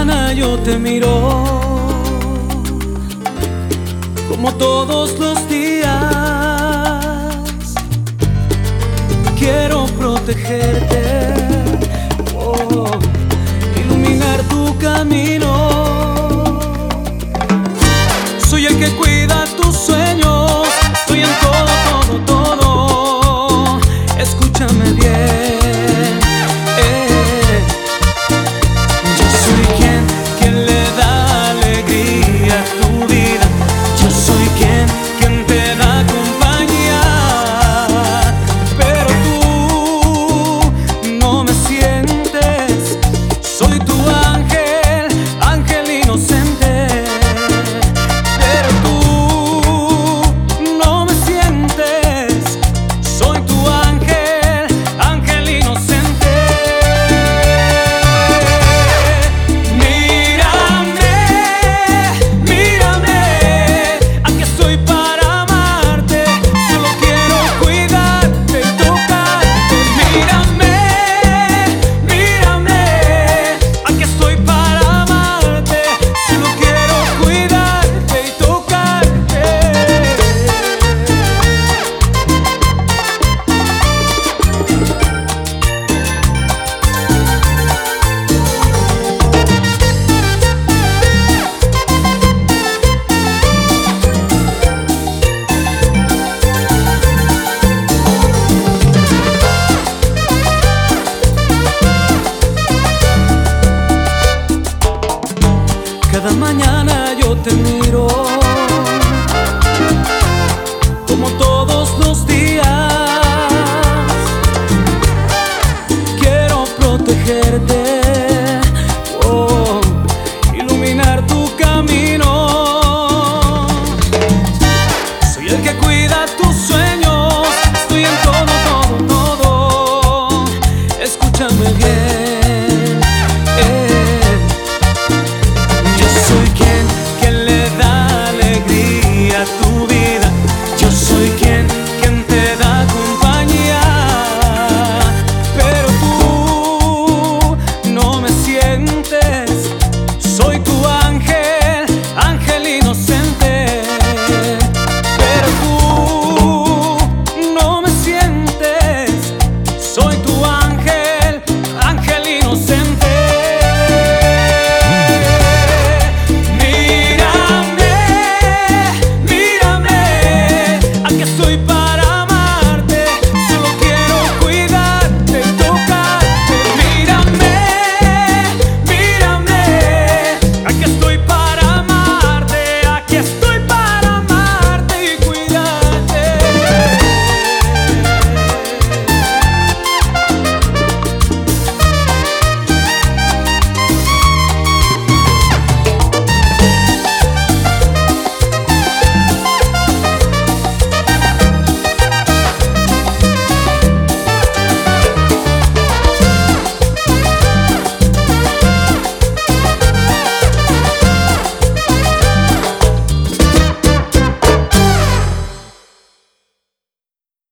mañana yo te miro, como todos los días. Quiero protegerte, iluminar tu camino. Soy el que cuida tus sueños, estoy en todo, todo, todo. Escúchame bien. Yo soy quien le da alegría a tu vida. Yo soy quien te da compañía. Pero tú no me sientes. Soy tu ángel, ángel inocente. Pero tú no me sientes. Soy tu ángel, ángel inocente. Mírame, mírame, aquí estoy para amarte. Solo quiero cuidarte y tocarte. Mírame, mírame, aquí estoy para amarte. Solo quiero cuidarte y tocarte. Cada mañana yo te miro,